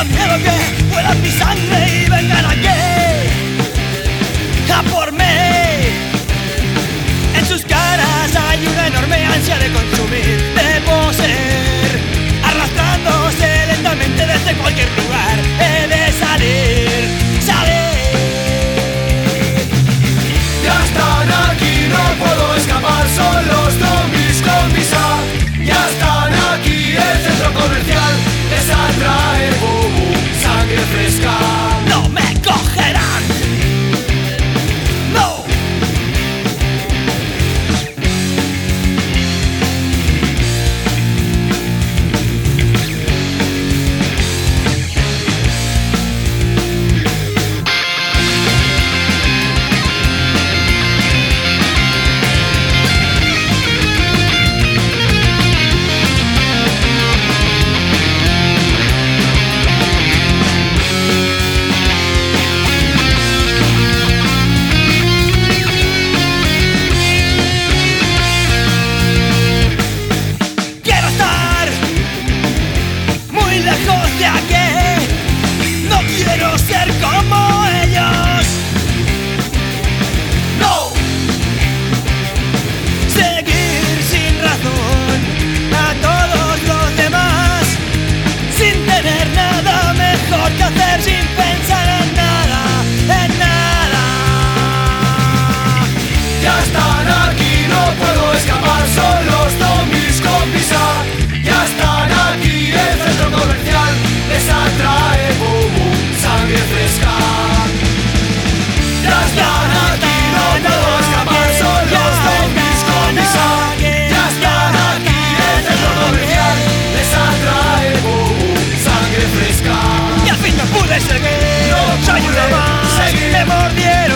tengo miedo que puedan mi sangre y vengan aquí a por mí. En sus caras hay una enorme ansia de consumir, de poseer, arrastrándose lentamente desde cualquier lugar. He de salir, salir. Ya están aquí, no puedo escapar, son los zombies con visa. Ya están aquí, el centro comercial les atrae, sangre fresca. No me cogerán, no. Lejos de aquí, no quiero ser como ellos. No. Seguir sin razón a todos los demás, sin tener nada mejor que hacer, sin pensar en nada, en nada. Ya están aquí, no puedo escapar, son los zombies con visa. Ya están aquí, el centro comercial les atrae, sangre fresca. Ya están aquí, no puedo escapar, son los zombies con visa. Ya están aquí, el centro comercial les atrae, sangre fresca. Y al fin no pude seguir, No soy pude uno más, seguir. me mordieron.